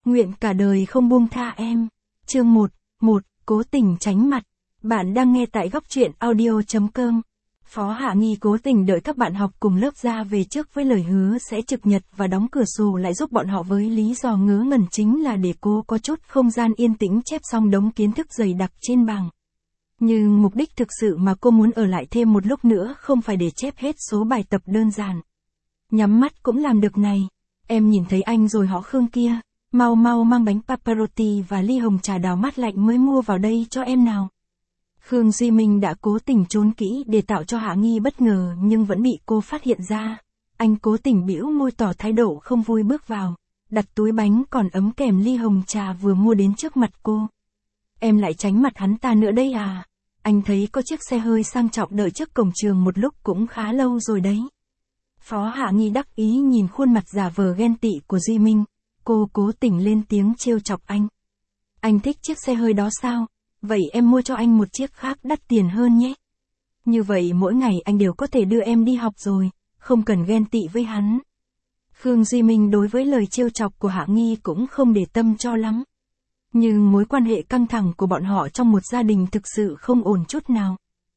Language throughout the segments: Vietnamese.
nguyện cả đời không buông tha em. Chương 1, cố tình tránh mặt. Bạn đang nghe tại góc truyện audio.com. Phó Hạ Nghi cố tình đợi các bạn học cùng lớp ra về trước với lời hứa sẽ trực nhật và đóng cửa sổ lại giúp bọn họ với lý do ngớ ngẩn chính là để cô có chút không gian yên tĩnh chép xong đống kiến thức dày đặc trên bảng. Nhưng mục đích thực sự mà cô muốn ở lại thêm một lúc nữa không phải để chép hết số bài tập đơn giản. Nhắm mắt cũng làm được này. Em nhìn thấy anh rồi họ Khương kia. Mau mang bánh pepperoni và ly hồng trà đào mát lạnh mới mua vào đây cho em nào. Khương Duy Minh đã cố tình trốn kỹ để tạo cho Hạ Nghi bất ngờ nhưng vẫn bị cô phát hiện ra. Anh cố tình bĩu môi tỏ thái độ không vui bước vào, đặt túi bánh còn ấm kèm ly hồng trà vừa mua đến trước mặt cô. Em lại tránh mặt hắn ta nữa đây à? Anh thấy có chiếc xe hơi sang trọng đợi trước cổng trường một lúc cũng khá lâu rồi đấy. Phó Hạ Nghi đắc ý nhìn khuôn mặt giả vờ ghen tị của Duy Minh. Cô cố tình lên tiếng trêu chọc anh. Anh thích chiếc xe hơi đó sao? Vậy em mua cho anh một chiếc khác đắt tiền hơn nhé. Như vậy mỗi ngày anh đều có thể đưa em đi học rồi, không cần ghen tị với hắn. Khương Duy Minh đối với lời trêu chọc của Hạ Nghi cũng không để tâm cho lắm. Nhưng mối quan hệ căng thẳng của bọn họ trong một gia đình thực sự không ổn chút nào.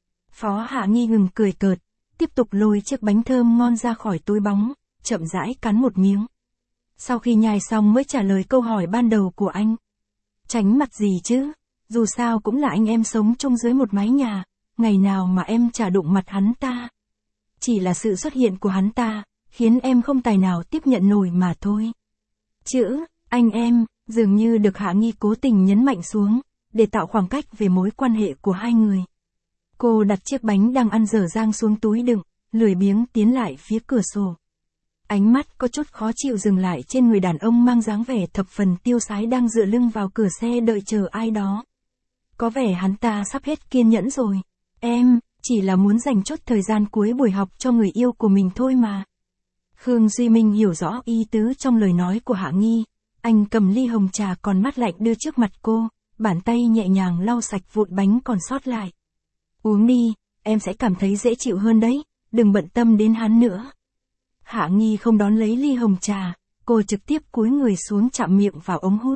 Phó Hạ Nghi ngừng cười cợt, tiếp tục lôi chiếc bánh thơm ngon ra khỏi túi bóng, chậm rãi cắn một miếng. Sau khi nhai xong mới trả lời câu hỏi ban đầu của anh. Tránh mặt gì chứ? Dù sao cũng là anh em sống chung dưới một mái nhà, ngày nào mà em chả đụng mặt hắn ta. Chỉ là sự xuất hiện của hắn ta, khiến em không tài nào tiếp nhận nổi mà thôi. Chữ, anh em, dường như được Hạ Nghi cố tình nhấn mạnh xuống, để tạo khoảng cách về mối quan hệ của hai người. Cô đặt chiếc bánh đang ăn dở dang xuống túi đựng, lười biếng tiến lại phía cửa sổ. Ánh mắt có chút khó chịu dừng lại trên người đàn ông mang dáng vẻ thập phần tiêu sái đang dựa lưng vào cửa xe đợi chờ ai đó. Có vẻ hắn ta sắp hết kiên nhẫn rồi. Em, chỉ là muốn dành chút thời gian cuối buổi học cho người yêu của mình thôi mà. Khương Duy Minh hiểu rõ ý tứ trong lời nói của Hạ Nghi. Anh cầm ly hồng trà còn mát lạnh đưa trước mặt cô, bàn tay nhẹ nhàng lau sạch vụn bánh còn sót lại. Uống đi, em sẽ cảm thấy dễ chịu hơn đấy, đừng bận tâm đến hắn nữa. Hạ Nghi không đón lấy ly hồng trà, cô trực tiếp cúi người xuống chạm miệng vào ống hút.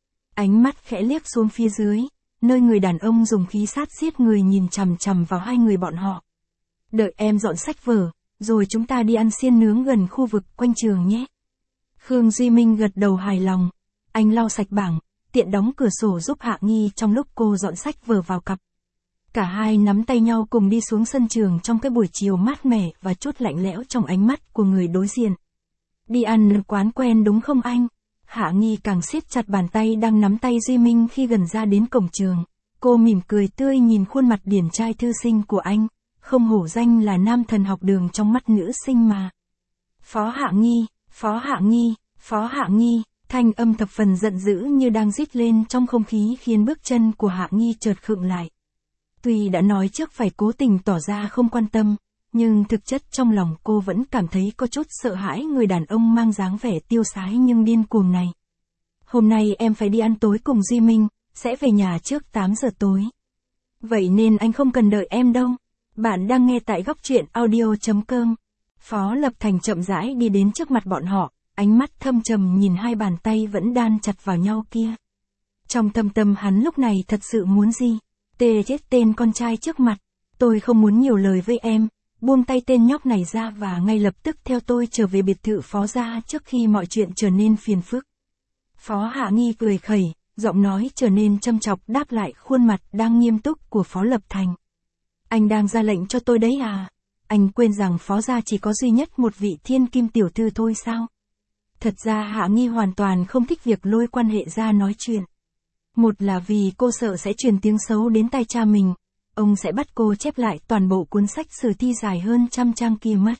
Ánh mắt khẽ liếc xuống phía dưới, nơi người đàn ông dùng khí sát xiết người nhìn chằm chằm vào hai người bọn họ. Đợi em dọn sách vở, rồi chúng ta đi ăn xiên nướng gần khu vực quanh trường nhé. Khương Duy Minh gật đầu hài lòng, anh lau sạch bảng, tiện đóng cửa sổ giúp Hạ Nghi trong lúc cô dọn sách vở vào cặp. Cả hai nắm tay nhau cùng đi xuống sân trường trong cái buổi chiều mát mẻ và chút lạnh lẽo trong ánh mắt của người đối diện. Đi ăn quán quen đúng không anh? Hạ Nghi càng siết chặt bàn tay đang nắm tay Duy Minh khi gần ra đến cổng trường. Cô mỉm cười tươi nhìn khuôn mặt điển trai thư sinh của anh, không hổ danh là nam thần học đường trong mắt nữ sinh mà. Phó Hạ Nghi, Phó Hạ Nghi, Phó Hạ Nghi, thanh âm thập phần giận dữ như đang rít lên trong không khí khiến bước chân của Hạ Nghi chợt khựng lại. Tuy đã nói trước phải cố tình tỏ ra không quan tâm, nhưng thực chất trong lòng cô vẫn cảm thấy có chút sợ hãi người đàn ông mang dáng vẻ tiêu sái nhưng điên cuồng này. Hôm nay em phải đi ăn tối cùng Duy Minh, sẽ về nhà trước 8 giờ tối. Vậy nên anh không cần đợi em đâu. Bạn đang nghe tại góc truyện audio.com. Phó Lập Thành chậm rãi đi đến trước mặt bọn họ, ánh mắt thâm trầm nhìn hai bàn tay vẫn đan chặt vào nhau kia. Trong thâm tâm hắn lúc này thật sự muốn gì? Tê chết tên con trai trước mặt. Tôi không muốn nhiều lời với em, buông tay tên nhóc này ra và ngay lập tức theo tôi trở về biệt thự Phó gia trước khi mọi chuyện trở nên phiền phức. Phó Hạ Nghi cười khẩy, giọng nói trở nên châm chọc đáp lại khuôn mặt đang nghiêm túc của Phó Lập Thành. Anh đang ra lệnh cho tôi đấy à? Anh quên rằng Phó gia chỉ có duy nhất một vị thiên kim tiểu thư thôi sao? Thật ra Hạ Nghi hoàn toàn không thích việc lôi quan hệ ra nói chuyện. Một là vì cô sợ sẽ truyền tiếng xấu đến tai cha mình, ông sẽ bắt cô chép lại toàn bộ cuốn sách sử thi dài hơn 100 trang kia mất.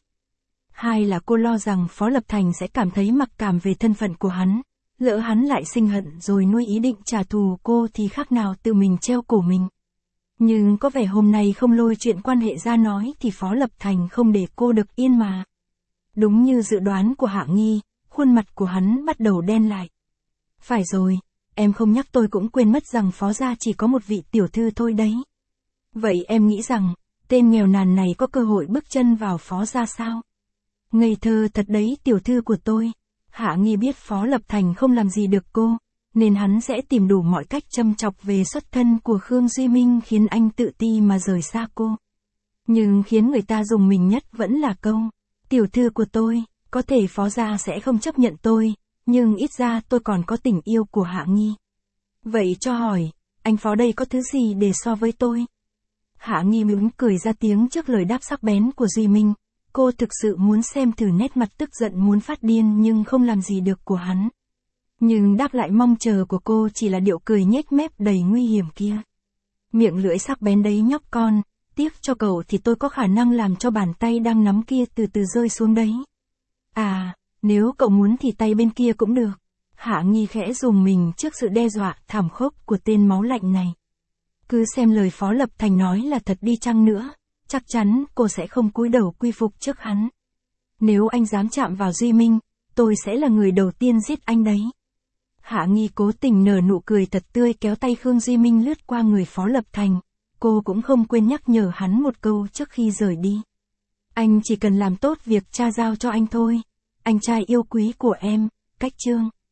Hai là cô lo rằng Phó Lập Thành sẽ cảm thấy mặc cảm về thân phận của hắn, lỡ hắn lại sinh hận rồi nuôi ý định trả thù cô thì khác nào tự mình treo cổ mình. Nhưng có vẻ hôm nay không lôi chuyện quan hệ ra nói thì Phó Lập Thành không để cô được yên mà. Đúng như dự đoán của Hạ Nghi, khuôn mặt của hắn bắt đầu đen lại. Phải rồi, em không nhắc tôi cũng quên mất rằng Phó gia chỉ có một vị tiểu thư thôi đấy. Vậy em nghĩ rằng, tên nghèo nàn này có cơ hội bước chân vào Phó gia sao? Ngây thơ thật đấy tiểu thư của tôi. Hạ Nghi biết Phó Lập Thành không làm gì được cô, nên hắn sẽ tìm đủ mọi cách châm chọc về xuất thân của Khương Duy Minh khiến anh tự ti mà rời xa cô. Nhưng khiến người ta rùng mình nhất vẫn là câu, tiểu thư của tôi, có thể Phó gia sẽ không chấp nhận tôi, nhưng ít ra tôi còn có tình yêu của Hạ Nghi. Vậy cho hỏi, anh Phó đây có thứ gì để so với tôi? Hạ Nghi mỉm cười ra tiếng trước lời đáp sắc bén của Duy Minh. Cô thực sự muốn xem thử nét mặt tức giận muốn phát điên nhưng không làm gì được của hắn. Nhưng đáp lại mong chờ của cô chỉ là điệu cười nhếch mép đầy nguy hiểm kia. Miệng lưỡi sắc bén đấy nhóc con, tiếc cho cậu thì tôi có khả năng làm cho bàn tay đang nắm kia từ từ rơi xuống đấy. À, nếu cậu muốn thì tay bên kia cũng được. Hạ Nghi khẽ rùng mình trước sự đe dọa thảm khốc của tên máu lạnh này. Cứ xem lời Phó Lập Thành nói là thật đi chăng nữa, chắc chắn cô sẽ không cúi đầu quy phục trước hắn. Nếu anh dám chạm vào Duy Minh, tôi sẽ là người đầu tiên giết anh đấy. Hạ Nghi cố tình nở nụ cười thật tươi kéo tay Khương Duy Minh lướt qua người Phó Lập Thành. Cô cũng không quên nhắc nhở hắn một câu trước khi rời đi. Anh chỉ cần làm tốt việc cha giao cho anh thôi. Anh trai yêu quý của em, Cách Trương.